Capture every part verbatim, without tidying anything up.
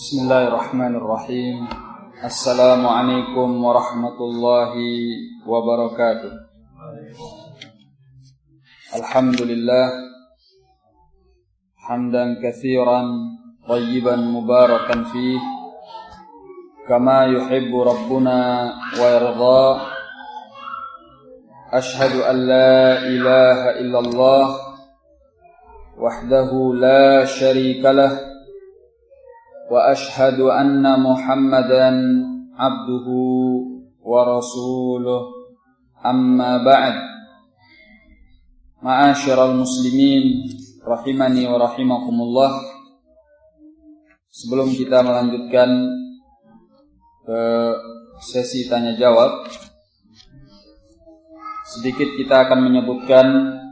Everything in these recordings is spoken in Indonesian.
Bismillahirrahmanirrahim. Assalamualaikum warahmatullahi wabarakatuh. Alhamdulillah hamdan katsiran thayyiban mubarakan fih kama yuhibbu rabbuna wa yarda. Ashhadu an la ilaha illallah wahdahu la syarika lah wa ashhadu anna Muhammadan abduhu wa rasuluh. Amma ba'd. Ma'asyiral muslimin rahimani wa rahimakumullah. Sebelum kita melanjutkan ke sesi tanya jawab, sedikit kita akan menyebutkan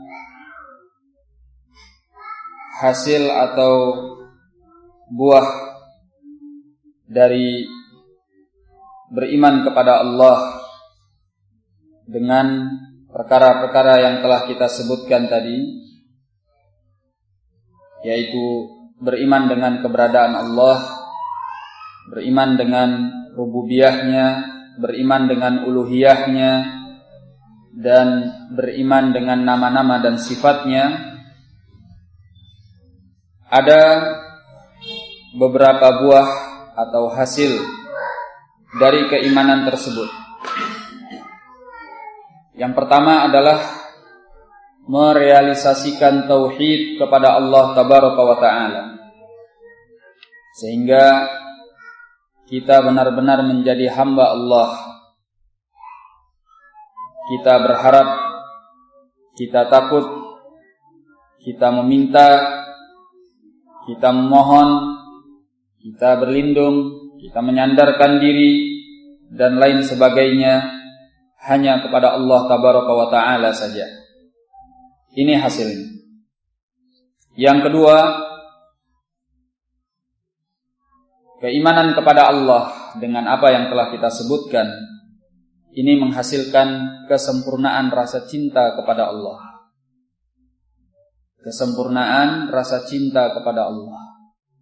hasil atau buah dari beriman kepada Allah dengan perkara-perkara yang telah kita sebutkan tadi, yaitu beriman dengan keberadaan Allah, beriman dengan rububiyahnya, beriman dengan uluhiyahnya, dan beriman dengan nama-nama dan sifatnya. Ada beberapa buah atau hasil dari keimanan tersebut. Yang pertama adalah merealisasikan tauhid kepada Allah tabaraka wa ta'ala, sehingga kita benar-benar menjadi hamba Allah. Kita berharap, kita takut, kita meminta, kita memohon, kita berlindung, kita menyandarkan diri dan lain sebagainya hanya kepada Allah tabaraka wa ta'ala saja. Ini hasilnya. Yang kedua, keimanan kepada Allah dengan apa yang telah kita sebutkan ini menghasilkan kesempurnaan rasa cinta kepada Allah. Kesempurnaan rasa cinta kepada Allah.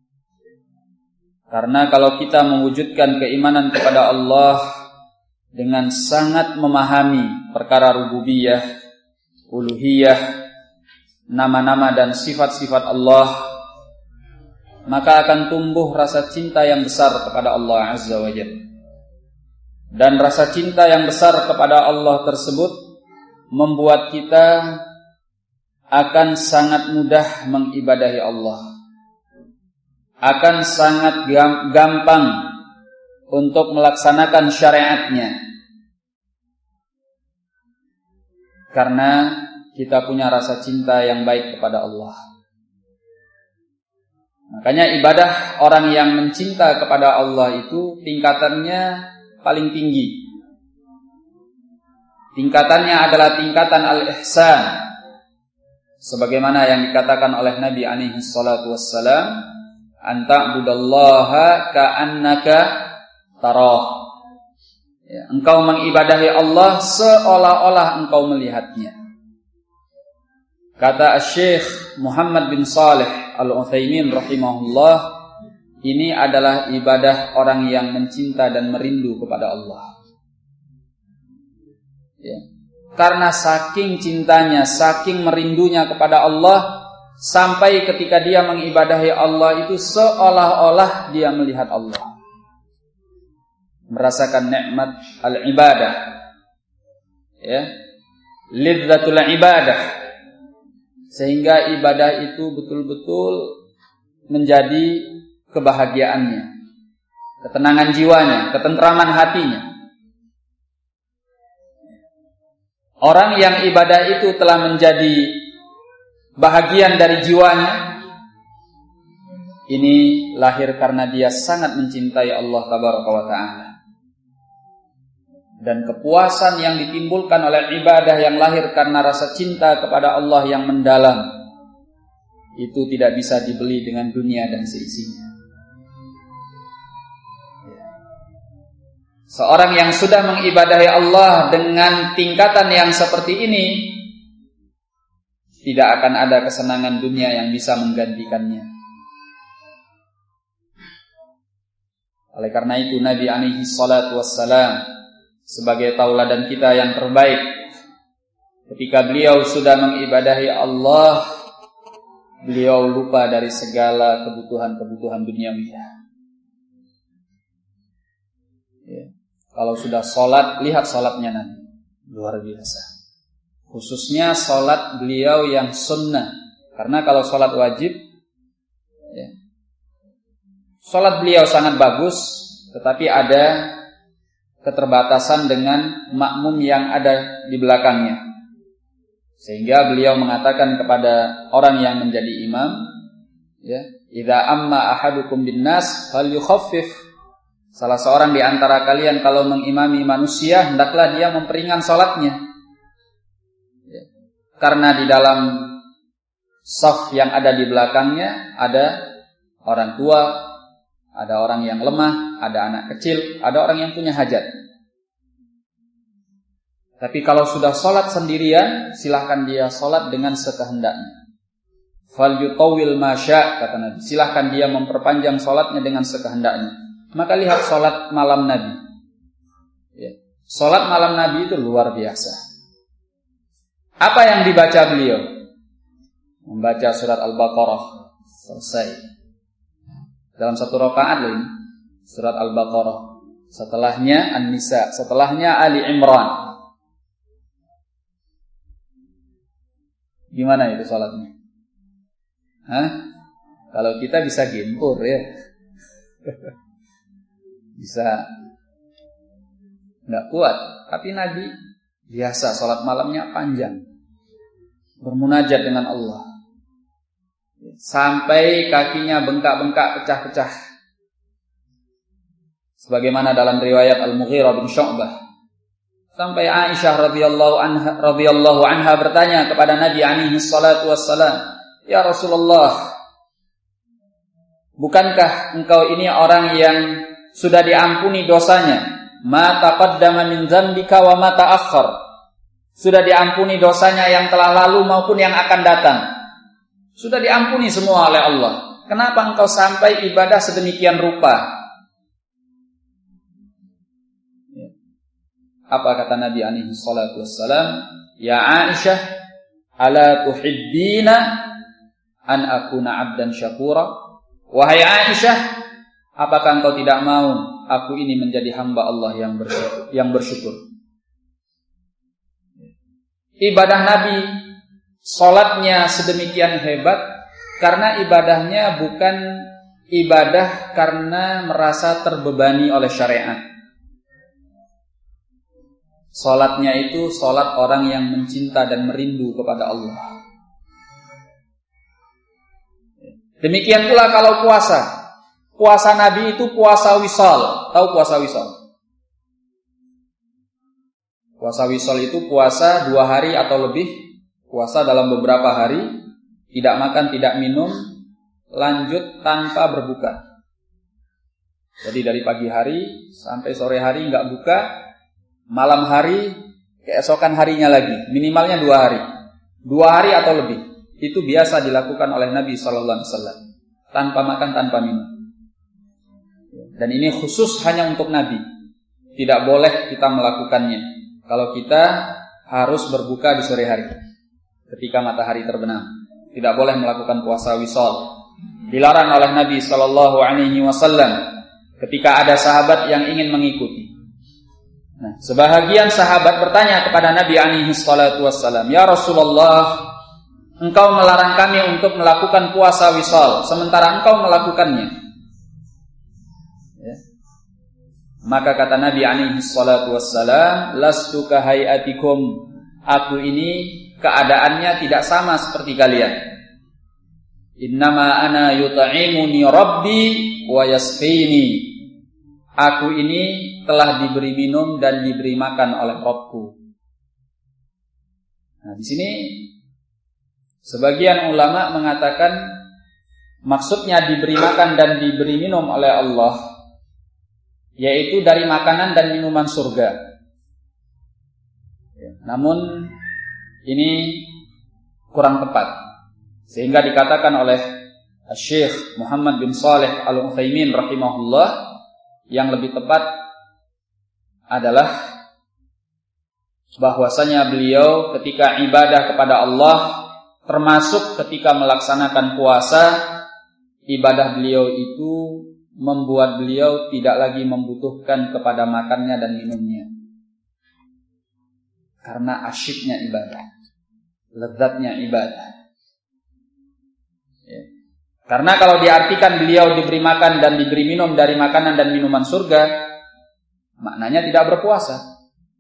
Karena kalau kita mewujudkan keimanan kepada Allah dengan sangat memahami perkara rububiyah, uluhiyah, nama-nama dan sifat-sifat Allah, maka akan tumbuh rasa cinta yang besar kepada Allah Azza wa Jalla. Dan rasa cinta yang besar kepada Allah tersebut membuat kita akan sangat mudah mengibadahi Allah, akan sangat gampang untuk melaksanakan syariatnya, karena kita punya rasa cinta yang baik kepada Allah. Makanya ibadah orang yang mencinta kepada Allah itu tingkatannya paling tinggi. Tingkatannya adalah tingkatan al-ihsan, sebagaimana yang dikatakan oleh Nabi alaihi salatu wassalam, anta budallaha ka'annaka tarah. Ya, engkau mengibadahi Allah seolah-olah engkau melihatnya. Kata Syekh Muhammad bin Saleh Al-Utsaimin rahimahullah, ini adalah ibadah orang yang mencinta dan merindu kepada Allah. Ya. Karena saking cintanya, saking merindunya kepada Allah, sampai ketika dia mengibadahi Allah itu seolah-olah dia melihat Allah, merasakan nikmat al-ibadah, ya, lidzatul ibadah, sehingga ibadah itu betul-betul menjadi kebahagiaannya, ketenangan jiwanya, ketentraman hatinya. Orang yang ibadah itu telah menjadi bahagian dari jiwanya, ini lahir karena dia sangat mencintai Allah tabaraka wa ta'ala. Dan kepuasan yang ditimbulkan oleh ibadah yang lahir karena rasa cinta kepada Allah yang mendalam, itu tidak bisa dibeli dengan dunia dan seisinya. Seorang yang sudah mengibadahi Allah dengan tingkatan yang seperti ini, tidak akan ada kesenangan dunia yang bisa menggantikannya. Oleh karena itu Nabi alaihi salatu wassalam sebagai tauladan kita yang terbaik, ketika beliau sudah mengibadahi Allah, beliau lupa dari segala kebutuhan-kebutuhan duniawiyah. Ya. Kalau sudah sholat, lihat sholatnya nanti, luar biasa. Khususnya sholat beliau yang sunnah, karena kalau sholat wajib, ya, sholat beliau sangat bagus, tetapi ada keterbatasan dengan makmum yang ada di belakangnya. Sehingga beliau mengatakan kepada orang yang menjadi imam, ya, idza amma ahadukum binnas falyukhaffif. Salah seorang di antara kalian kalau mengimami manusia, hendaklah dia memperingan salatnya. Ya. Karena di dalam saf yang ada di belakangnya ada orang tua, ada orang yang lemah, ada anak kecil, ada orang yang punya hajat. Tapi kalau sudah sholat sendirian, silahkan dia sholat dengan sekehendaknya. Fal yutawil masya, kata Nabi. Silahkan dia memperpanjang sholatnya dengan sekehendaknya. Maka lihat sholat malam Nabi. Ya. Sholat malam Nabi itu luar biasa. Apa yang dibaca beliau? Membaca surat Al-Baqarah. Selesai. Dalam satu rakaat loh ini. Surat Al-Baqarah. Setelahnya An-Nisa. Setelahnya Ali Imran. Gimana itu sholatnya? Hah? Kalau kita bisa gempur ya. Bisa nggak kuat. Tapi Nabi biasa sholat malamnya panjang, bermunajat dengan Allah sampai kakinya bengkak-bengkak, pecah-pecah. Sebagaimana dalam riwayat Al-Mughirah bin Syu'bah, sampai Aisyah radhiyallahu anha radhiyallahu anha bertanya kepada Nabi alaihi salatu wassalam, "Ya Rasulullah, bukankah engkau ini orang yang sudah diampuni dosanya? Ma taqaddama min dzambika wa ma ta'akhkhar." Sudah diampuni dosanya yang telah lalu maupun yang akan datang. Sudah diampuni semua oleh Allah. Kenapa engkau sampai ibadah sedemikian rupa? Apa kata Nabi alaihi salatu wassalam? Ya Aisyah, ala tuhibbina an akuna abdan syakura? Wahai Aisyah, apakah engkau tidak mau aku ini menjadi hamba Allah yang bersyukur, yang bersyukur? Ibadah Nabi, salatnya sedemikian hebat karena ibadahnya bukan ibadah karena merasa terbebani oleh syariat. Salatnya itu salat orang yang mencinta dan merindu kepada Allah. Demikian pula kalau puasa. Puasa Nabi itu puasa wisal. Tahu puasa wisal? Puasa wisal itu puasa dua hari atau lebih. Puasa dalam beberapa hari, tidak makan, tidak minum, lanjut tanpa berbuka. Jadi dari pagi hari sampai sore hari nggak buka, malam hari keesokan harinya lagi, minimalnya dua hari, dua hari atau lebih. Itu biasa dilakukan oleh Nabi Sallallahu Alaihi Wasallam, tanpa makan, tanpa minum. Dan ini khusus hanya untuk Nabi. Tidak boleh kita melakukannya kalau kita harus berbuka di sore hari ketika matahari terbenam. Tidak boleh melakukan puasa wisal. Dilarang oleh Nabi Sallallahu Alaihi Wasallam ketika ada sahabat yang ingin mengikuti. Nah, sebahagian sahabat bertanya kepada Nabi alaihi salatu wassalam, "Ya Rasulullah, engkau melarang kami untuk melakukan puasa wisal, sementara engkau melakukannya." Ya. Maka kata Nabi alaihi salatu wassalam, "Lastu kahayatikum." Aku ini keadaannya tidak sama seperti kalian. Innama ana yut'imuni rabbi wa yasqini. Aku ini telah diberi minum dan diberi makan oleh Rabbku. Nah, di sini sebagian ulama mengatakan maksudnya diberi makan dan diberi minum oleh Allah yaitu dari makanan dan minuman surga. Namun ini kurang tepat, sehingga dikatakan oleh Syekh Muhammad bin Shalih Al-Utsaimin rahimahullah, yang lebih tepat adalah bahwasanya beliau ketika ibadah kepada Allah, termasuk ketika melaksanakan puasa, ibadah beliau itu membuat beliau tidak lagi membutuhkan kepada makannya dan minumnya. Karena asyiknya ibadah, lezatnya ibadah. Ya. Karena kalau diartikan beliau diberi makan dan diberi minum dari makanan dan minuman surga, maknanya tidak berpuasa.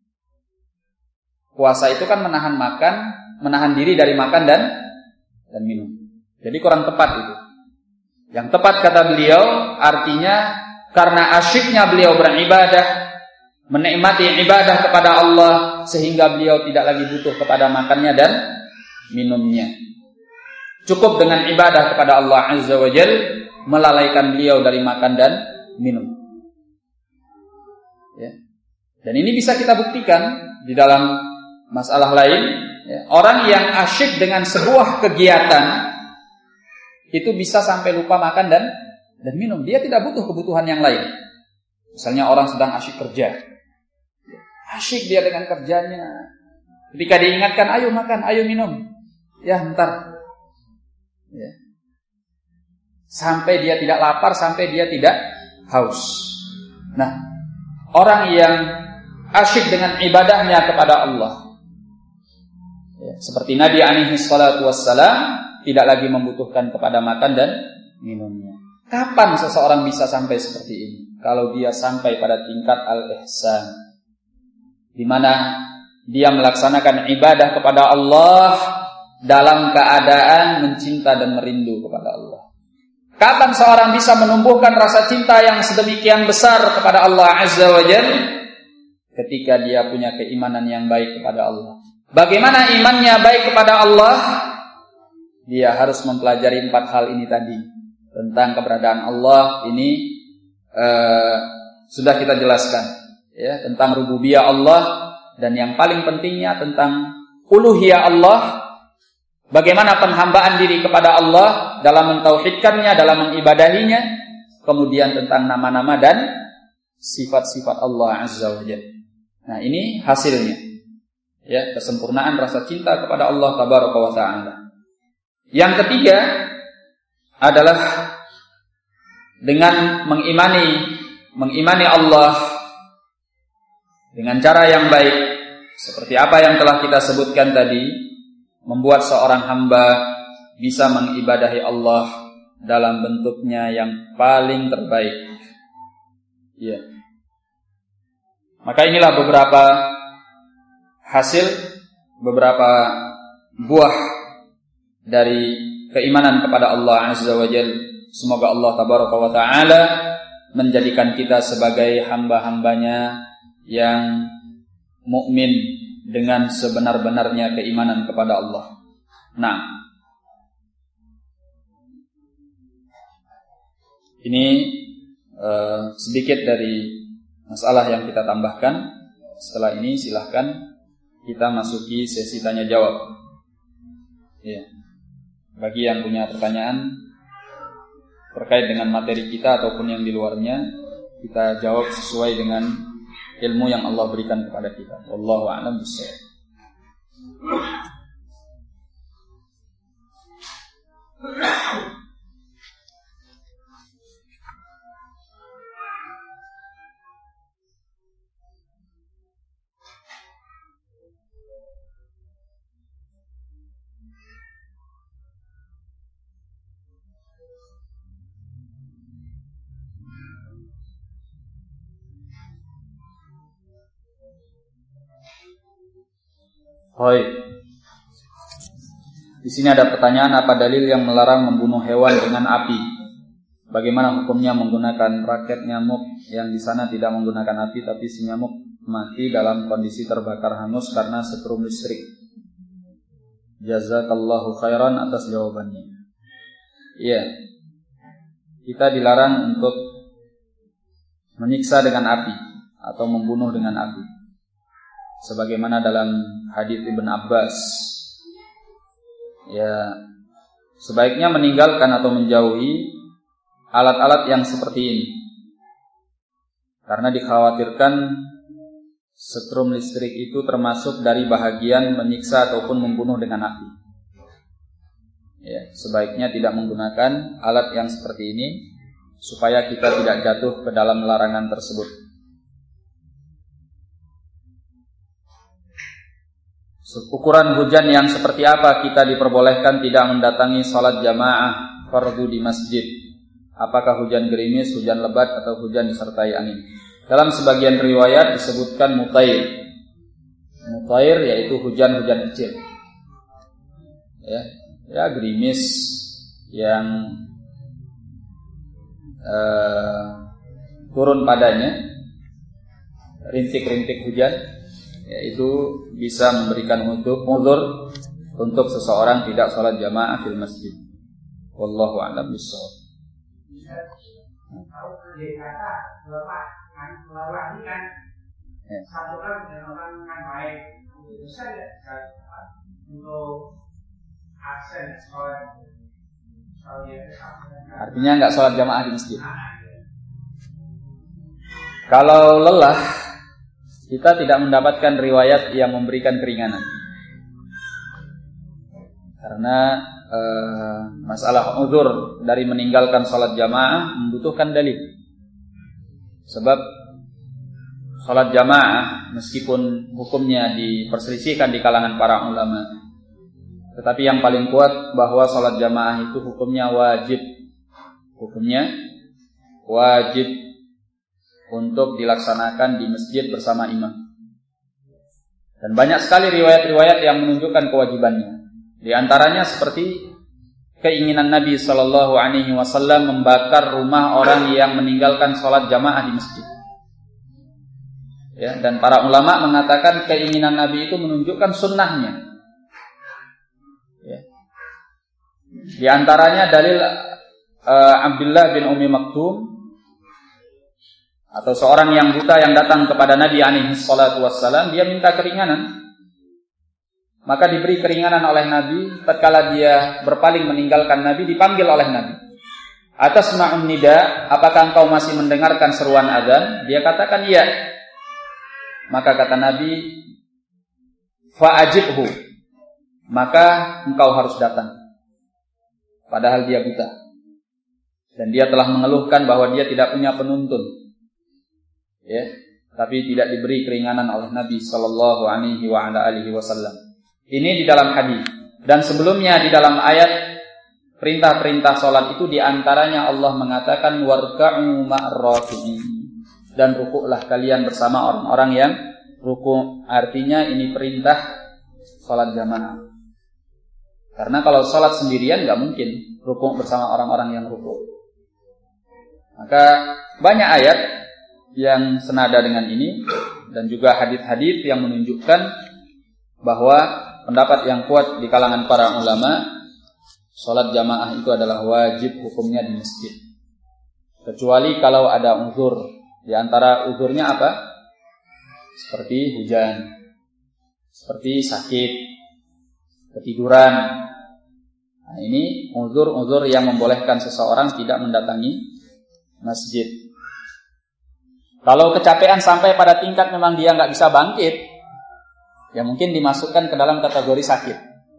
Puasa itu kan menahan makan, menahan diri dari makan dan dan minum. Jadi kurang tepat itu. Yang tepat kata beliau artinya karena asyiknya beliau beribadah, menikmati ibadah kepada Allah sehingga beliau tidak lagi butuh kepada makannya dan minumnya. Cukup dengan ibadah kepada Allah Azza wa Jalla melalaikan beliau dari makan dan minum. Ya. Dan ini bisa kita buktikan di dalam masalah lain. Ya. Orang yang asyik dengan sebuah kegiatan itu bisa sampai lupa makan dan dan minum. Dia tidak butuh kebutuhan yang lain. Misalnya orang sedang asyik kerja. Asyik dia dengan kerjanya. Ketika diingatkan, ayo makan, ayo minum. Ya, ntar. Ya. Sampai dia tidak lapar, sampai dia tidak haus. Nah, orang yang asyik dengan ibadahnya kepada Allah, ya, seperti Nabi alaihi salatu wassalam, tidak lagi membutuhkan kepada makan dan minumnya. Kapan seseorang bisa sampai seperti ini? Kalau dia sampai pada tingkat al-ihsan, di mana dia melaksanakan ibadah kepada Allah dalam keadaan mencinta dan merindu kepada Allah. Kapan seorang bisa menumbuhkan rasa cinta yang sedemikian besar kepada Allah Azza wa Jalla? Ketika dia punya keimanan yang baik kepada Allah. Bagaimana imannya baik kepada Allah? Dia harus mempelajari empat hal ini tadi. Tentang keberadaan Allah ini uh, sudah kita jelaskan, ya, tentang rububiyah Allah, dan yang paling pentingnya tentang uluhiyah Allah. Bagaimana penghambaan diri kepada Allah dalam mentauhidkannya, dalam mengibadahinya. Kemudian tentang nama-nama dan sifat-sifat Allah Azza wa Jalla. Nah, ini hasilnya, ya, kesempurnaan rasa cinta kepada Allah Tabaraka wa Ta'ala. Yang ketiga adalah dengan mengimani mengimani Allah dengan cara yang baik, seperti apa yang telah kita sebutkan tadi, membuat seorang hamba bisa mengibadahi Allah dalam bentuknya yang paling terbaik. Ya. Maka inilah beberapa hasil, beberapa buah dari keimanan kepada Allah Azza wa Jalla. Semoga Allah Tabaraka wa Ta'ala menjadikan kita sebagai hamba-hambanya yang mukmin dengan sebenar-benarnya keimanan kepada Allah. Nah, ini uh, sedikit dari masalah yang kita tambahkan. Setelah ini silahkan kita masuki sesi tanya jawab. Ya. Bagi yang punya pertanyaan terkait dengan materi kita ataupun yang di luarnya, kita jawab sesuai dengan ilmu yang Allah berikan kepada kita. Wallahu a'lam bishawab. Hai. Di sini ada pertanyaan, apa dalil yang melarang membunuh hewan dengan api? Bagaimana hukumnya menggunakan raket nyamuk yang di sana tidak menggunakan api tapi si nyamuk mati dalam kondisi terbakar hangus karena setrum listrik? Jazakallahu khairan atas jawabannya. Iya. Kita dilarang untuk menyiksa dengan api atau membunuh dengan api. Sebagaimana dalam hadits Ibn Abbas, ya, sebaiknya meninggalkan atau menjauhi alat-alat yang seperti ini. Karena dikhawatirkan setrum listrik itu termasuk dari bahagian menyiksa ataupun membunuh dengan api. Ya, sebaiknya tidak menggunakan alat yang seperti ini supaya kita tidak jatuh ke dalam larangan tersebut. Ukuran hujan yang seperti apa kita diperbolehkan tidak mendatangi salat jamaah fardu di masjid? Apakah hujan gerimis, hujan lebat, atau hujan disertai angin? Dalam sebagian riwayat disebutkan mutair. Mutair yaitu hujan-hujan kecil. Ya, ya gerimis yang Uh, turun padanya rintik-rintik hujan, yaitu bisa memberikan untuk uzur untuk seseorang tidak sholat jamaah fil masjid. Wallahu a'lam bishawab. Kalau kata lelah kan lelah ini kan satu kan dengan orang kan baik, bisa nggak untuk aksen sholat? Artinya nggak sholat jamaah di masjid. Kalau lelah, kita tidak mendapatkan riwayat yang memberikan keringanan. Karena eh, masalah uzur dari meninggalkan sholat jamaah membutuhkan dalil. Sebab sholat jamaah meskipun hukumnya diperselisihkan di kalangan para ulama, tetapi yang paling kuat bahwa sholat jamaah itu hukumnya wajib. Hukumnya wajib untuk dilaksanakan di masjid bersama imam. Dan banyak sekali riwayat-riwayat yang menunjukkan kewajibannya. Di antaranya seperti keinginan Nabi shallallahu alaihi wasallam membakar rumah orang yang meninggalkan sholat jamaah di masjid. Ya, dan para ulama mengatakan keinginan Nabi itu menunjukkan sunnahnya. Di antaranya dalil uh, Abdullah bin Ummi Maktum, atau seorang yang buta yang datang kepada Nabi alaihi salatu wassalam, dia minta keringanan. Maka diberi keringanan oleh Nabi. Tatkala dia berpaling meninggalkan Nabi, dipanggil oleh Nabi. Atasma'un nida, apakah engkau masih mendengarkan seruan azan? Dia katakan iya. Maka kata Nabi, fa'ajibhu, maka engkau harus datang. Padahal dia buta. Dan dia telah mengeluhkan bahwa dia tidak punya penuntun. Ya, tapi tidak diberi keringanan oleh Nabi sallallahu alaihi wa ala alihi wasallam. Ini di dalam hadis. Dan sebelumnya di dalam ayat perintah-perintah salat itu di antaranya Allah mengatakan warka'u ma'ar-raki'in, dan rukuklah kalian bersama orang-orang yang rukuk. Artinya ini perintah salat jamaah. Karena kalau sholat sendirian nggak mungkin rukuk bersama orang-orang yang rukuk. Maka banyak ayat yang senada dengan ini dan juga hadits-hadits yang menunjukkan bahwa pendapat yang kuat di kalangan para ulama, sholat jamaah itu adalah wajib hukumnya di masjid. Kecuali kalau ada uzur. Di antara uzurnya apa? Seperti hujan, seperti sakit, ketiduran. Nah, ini uzur-uzur yang membolehkan seseorang tidak mendatangi masjid. Kalau kecapean sampai pada tingkat memang dia nggak bisa bangkit, ya mungkin dimasukkan ke dalam kategori sakit.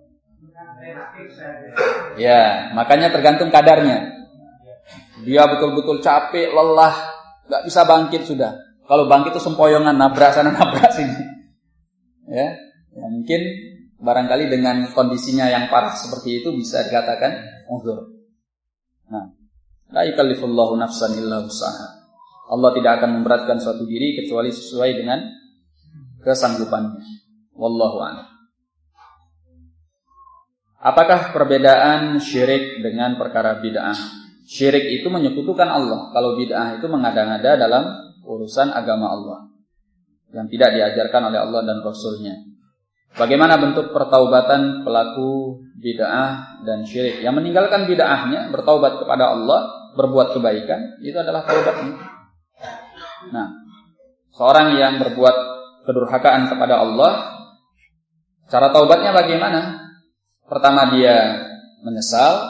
Ya, makanya tergantung kadarnya. Dia betul-betul capek, lelah, nggak bisa bangkit sudah. Kalau bangkit itu sempoyongan, nabrak sana nabrak sini. Ya, ya mungkin barangkali dengan kondisinya yang parah seperti itu bisa dikatakan uzur. Nah, la yukallifullahu nafsan illa wus'aha. Allah tidak akan memberatkan suatu diri kecuali sesuai dengan kesanggupannya. Wallahu a'lam. Apakah perbedaan syirik dengan perkara bid'ah? Syirik itu menyekutukan Allah. Kalau bid'ah itu mengada-ngada dalam urusan agama Allah yang tidak diajarkan oleh Allah dan Rasul-Nya. Bagaimana bentuk pertaubatan pelaku bid'ah dan syirik? Yang meninggalkan bid'ahnya, bertaubat kepada Allah, berbuat kebaikan, itu adalah taubatnya. Nah, seorang yang berbuat kedurhakaan kepada Allah, cara taubatnya bagaimana? Pertama dia menyesal,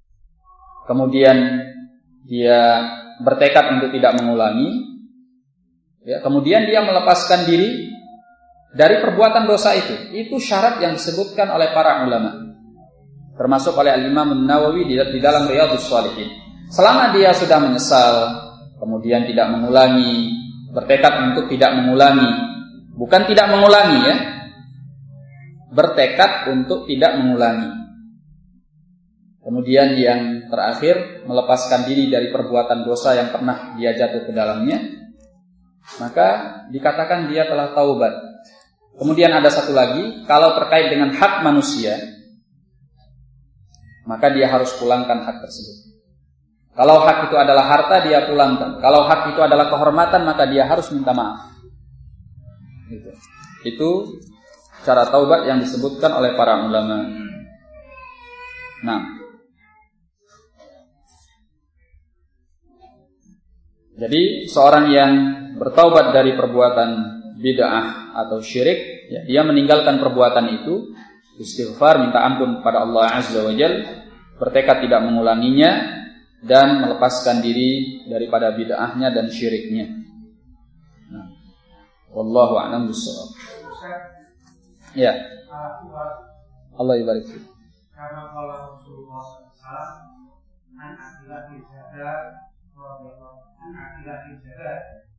kemudian dia bertekad untuk tidak mengulangi, Ya, kemudian dia melepaskan diri dari perbuatan dosa itu. Itu syarat yang disebutkan oleh para ulama. Termasuk oleh Al-Imam An-Nawawi di, di dalam Riyadhus Shalihin. Selama dia sudah menyesal, kemudian tidak mengulangi, bertekad untuk tidak mengulangi. Bukan tidak mengulangi ya. Bertekad untuk tidak mengulangi. Kemudian yang terakhir, melepaskan diri dari perbuatan dosa yang pernah dia jatuh ke dalamnya, maka dikatakan dia telah taubat. Kemudian ada satu lagi, kalau terkait dengan hak manusia, maka dia harus pulangkan hak tersebut. Kalau hak itu adalah harta, dia pulangkan. Kalau hak itu adalah kehormatan, maka dia harus minta maaf. Itu, itu cara taubat yang disebutkan oleh para ulama. Nah, jadi seorang yang bertaubat dari perbuatan bid'ah atau syirik, ya, dia meninggalkan perbuatan itu, istighfar, minta ampun kepada Allah Azza wa Jalla, bertekad tidak mengulanginya, dan melepaskan diri daripada bid'ahnya dan syiriknya. Nah, wallahu a'lam bishawab. Ya. Allah ibarik. Karena kalau Rasulullah shallallahu alaihi wasallam an akilah dijaga, an akilah dijaga,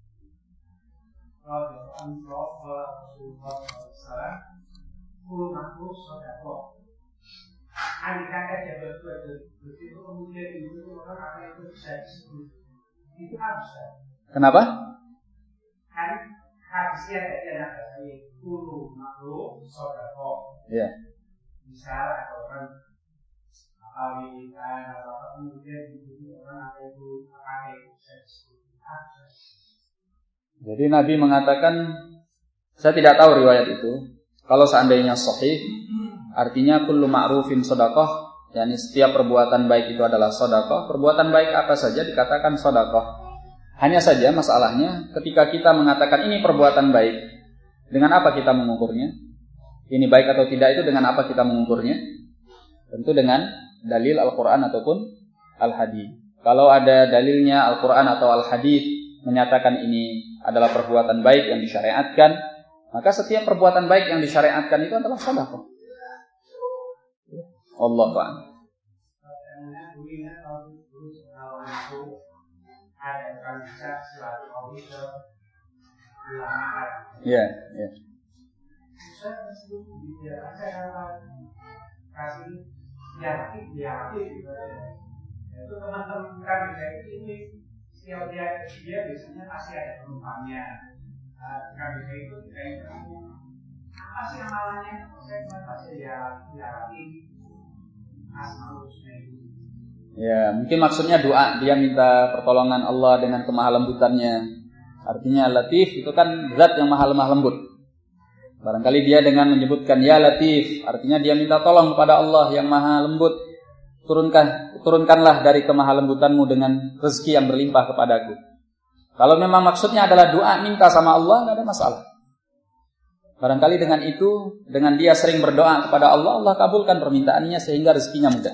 kalau Rasulullah shallallahu alaihi wasallam puluh makhluk sodako. Andai kata dia berdua begitu, kemudian itu orang apa itu bisa disebut itu harus. Kenapa? Kan hadisnya ada yang ada puluh makhluk sodako. Ya. Misal ada orang apa wiridan atau apa, kemudian itu orang apa itu apa itu bisa disebut harus. Jadi Nabi mengatakan, saya tidak tahu riwayat itu. Kalau seandainya sahih, artinya kullu ma'rufin shadaqah, yakni setiap perbuatan baik itu adalah sedekah. Perbuatan baik apa saja dikatakan sedekah. Hanya saja masalahnya ketika kita mengatakan ini perbuatan baik, dengan apa kita mengukurnya? Ini baik atau tidak itu dengan apa kita mengukurnya? Tentu dengan dalil Al-Quran ataupun Al-Hadith. Kalau ada dalilnya Al-Quran atau Al-Hadith menyatakan ini adalah perbuatan baik yang disyariatkan, maka setiap perbuatan baik yang disyariatkan itu adalah sedekah. Allah Ta'ala. Ya, ya. Itu teman-teman kami ini setiap dia dia biasanya pasti ada penumpangnya. Kami itu kayak apa sih amalannya? Saya cuma pasti dia dia ini asmaul-husna itu. Ya, mungkin maksudnya doa, dia minta pertolongan Allah dengan kemaha lembutannya. Artinya Latif itu kan zat yang maha lemah lembut. Barangkali dia dengan menyebutkan ya Latif, artinya dia minta tolong kepada Allah yang maha lembut. Turunkan, turunkanlah dari kemaha lembutanmu dengan rezeki yang berlimpah kepadaku. Kalau memang maksudnya adalah doa, minta sama Allah, tidak ada masalah. Barangkali dengan itu, dengan dia sering berdoa kepada Allah, Allah kabulkan permintaannya sehingga rezekinya mudah.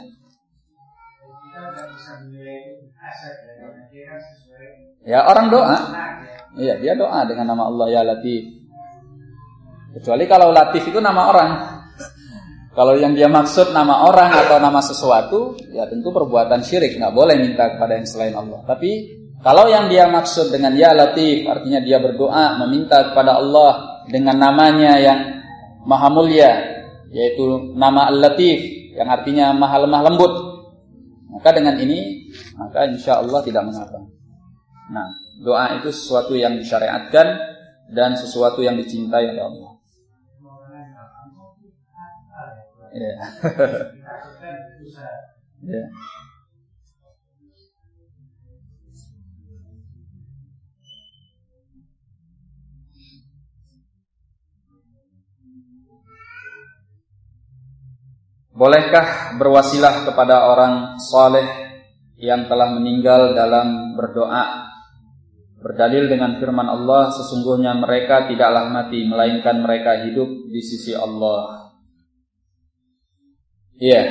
Ya, orang doa. Iya, dia doa dengan nama Allah ya Latif. Kecuali kalau Latif itu nama orang. Kalau yang dia maksud nama orang atau nama sesuatu, ya tentu perbuatan syirik, nggak boleh minta kepada yang selain Allah. Tapi kalau yang dia maksud dengan ya Latif, artinya dia berdoa meminta kepada Allah dengan namanya yang maha mulia, yaitu nama Al-Latif yang artinya maha lemah lembut. Maka dengan ini, maka insya Allah tidak mengapa. Nah, doa itu sesuatu yang disyariatkan dan sesuatu yang dicintai oleh Allah. Ya. Ya. Bolehkah berwasilah kepada orang saleh yang telah meninggal dalam berdoa? Berdalil dengan firman Allah, sesungguhnya mereka tidaklah mati, melainkan mereka hidup di sisi Allah. Iya.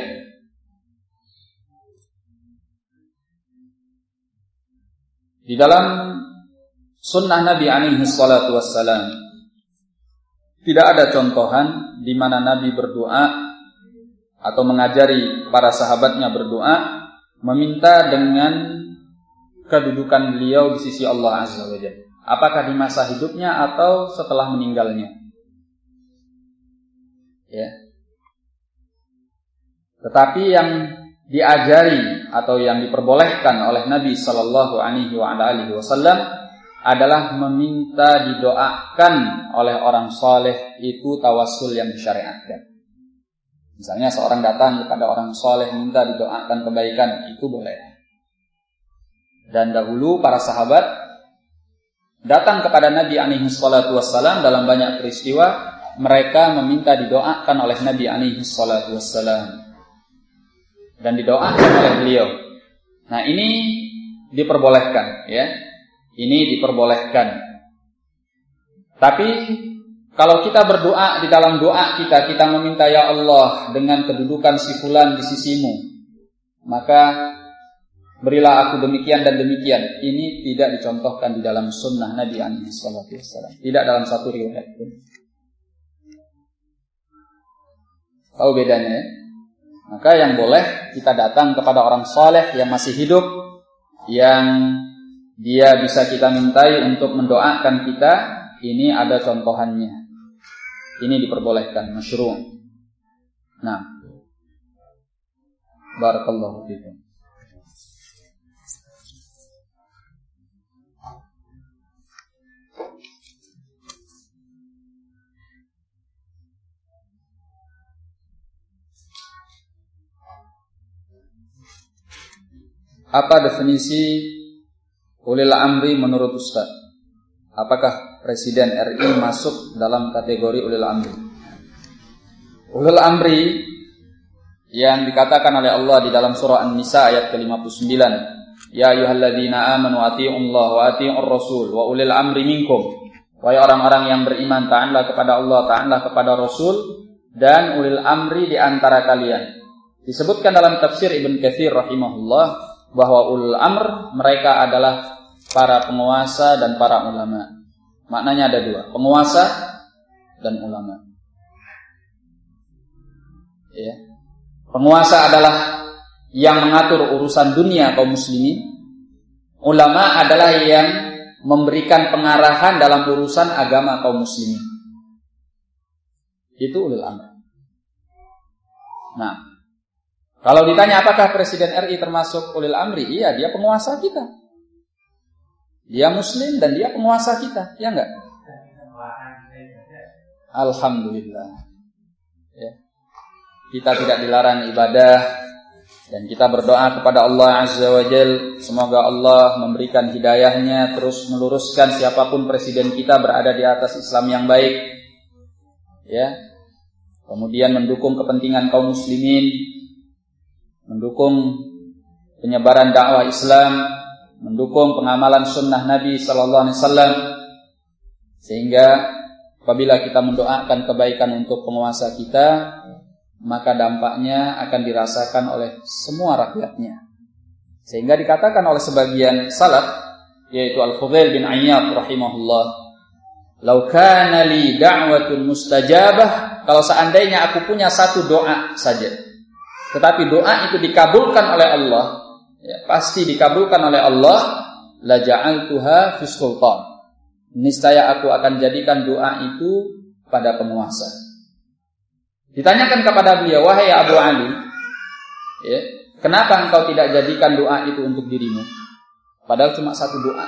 Di dalam sunnah Nabi alaihi salatu wassalam. Tidak ada contohan di mana Nabi berdoa atau mengajari para sahabatnya berdoa meminta dengan kedudukan beliau di sisi Allah Azza wa Jalla. Apakah di masa hidupnya atau setelah meninggalnya? Ya. Tetapi yang diajari atau yang diperbolehkan oleh Nabi sallallahu alaihi wasallam adalah meminta didoakan oleh orang saleh, itu tawassul yang disyariatkan. Misalnya seorang datang kepada orang saleh minta didoakan kebaikan, itu boleh. Dan dahulu para sahabat datang kepada Nabi alaihi salatu wassalam dalam banyak peristiwa, mereka meminta didoakan oleh Nabi alaihi salatu wassalam dan didoakan oleh beliau. Nah, ini diperbolehkan, ya. Ini diperbolehkan. Tapi kalau kita berdoa, di dalam doa kita kita meminta, ya Allah, dengan kedudukan si fulan di sisimu, maka berilah aku demikian dan demikian. Ini tidak dicontohkan di dalam sunnah Nabi alaihi salatu wassalam. Tidak dalam satu riwayat pun. Tahu bedanya, ya? Maka yang boleh kita datang kepada orang saleh yang masih hidup, yang dia bisa kita mintai untuk mendoakan kita. Ini ada contohannya. Ini diperbolehkan, masyru'. Nah, barakallahu fiikum. Apa definisi ulil amri menurut Ustaz? Apakah Presiden R I masuk dalam kategori ulil amri? Ulil amri yang dikatakan oleh Allah di dalam surah An-Nisa ayat ke lima puluh sembilan, ya ayyuhalladzina amanu atii'ullaha wa atii'ur rasul wa ulil amri minkum. Wahai orang-orang yang beriman, taatlah kepada Allah, taatlah kepada Rasul dan ulil amri di antara kalian. Disebutkan dalam tafsir Ibn Katsir rahimahullah bahwa ulul amr mereka adalah para penguasa dan para ulama. Maknanya ada dua, penguasa dan ulama. Ya. Penguasa adalah yang mengatur urusan dunia kaum muslimin. Ulama adalah yang memberikan pengarahan dalam urusan agama kaum muslimin. Itu ulul amr. Nah, kalau ditanya apakah Presiden R I termasuk ulil amri? Iya, dia penguasa kita. Dia muslim dan dia penguasa kita, ya enggak? Alhamdulillah. Ya. Kita tidak dilarang ibadah dan kita berdoa kepada Allah Azza wa Jalla, semoga Allah memberikan hidayahnya, terus meluruskan siapapun presiden kita berada di atas Islam yang baik. Ya. Kemudian mendukung kepentingan kaum muslimin, mendukung penyebaran dakwah Islam, mendukung pengamalan sunnah Nabi sallallahu alaihi wasallam, sehingga apabila kita mendoakan kebaikan untuk penguasa kita, maka dampaknya akan dirasakan oleh semua rakyatnya. Sehingga dikatakan oleh sebagian salaf, yaitu Al-Fudail bin Iyad rahimahullah, "Lau kana li da'watun mustajabah," kalau seandainya aku punya satu doa saja, tetapi doa itu dikabulkan oleh Allah, ya, pasti dikabulkan oleh Allah, la ja'altuha fi sultan. Niscaya aku akan jadikan doa itu pada penguasa. Ditanyakan kepada beliau, wahai Abu Ali, ya, kenapa engkau tidak jadikan doa itu untuk dirimu? Padahal cuma satu doa.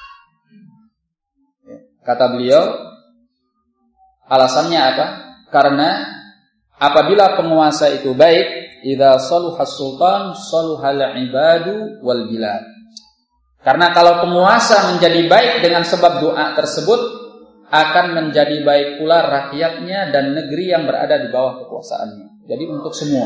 Ya, kata beliau, alasannya apa? Karena apabila penguasa itu baik, idza saluhas sultan saluhal ibadu wal bilad. Karena kalau penguasa menjadi baik dengan sebab doa tersebut, akan menjadi baik pula rakyatnya dan negeri yang berada di bawah kekuasaannya. Jadi untuk semua.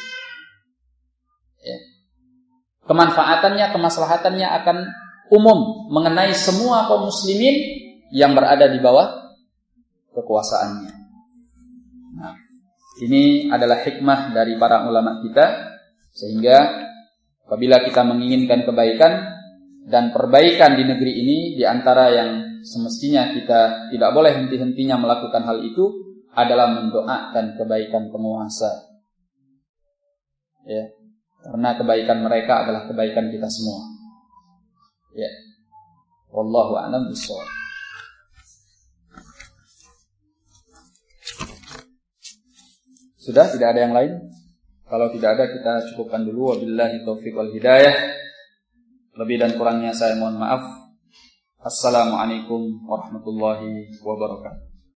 Ya. Kemanfaatannya, kemaslahatannya akan umum, mengenai semua kaum muslimin yang berada di bawah kekuasaannya. Nah, ini adalah hikmah dari para ulama kita, sehingga apabila kita menginginkan kebaikan, Dan perbaikan di negeri ini di antara yang semestinya kita tidak boleh henti-hentinya melakukan hal itu adalah mendoakan kebaikan penguasa. Ya, karena kebaikan mereka adalah kebaikan kita semua. Ya. Wallahu a'lam bishawab. Sudah, tidak ada yang lain? Kalau tidak ada kita cukupkan dulu. Wabillahi taufiq wal hidayah. Lebih dan kurangnya saya mohon maaf. Assalamualaikum warahmatullahi wabarakatuh.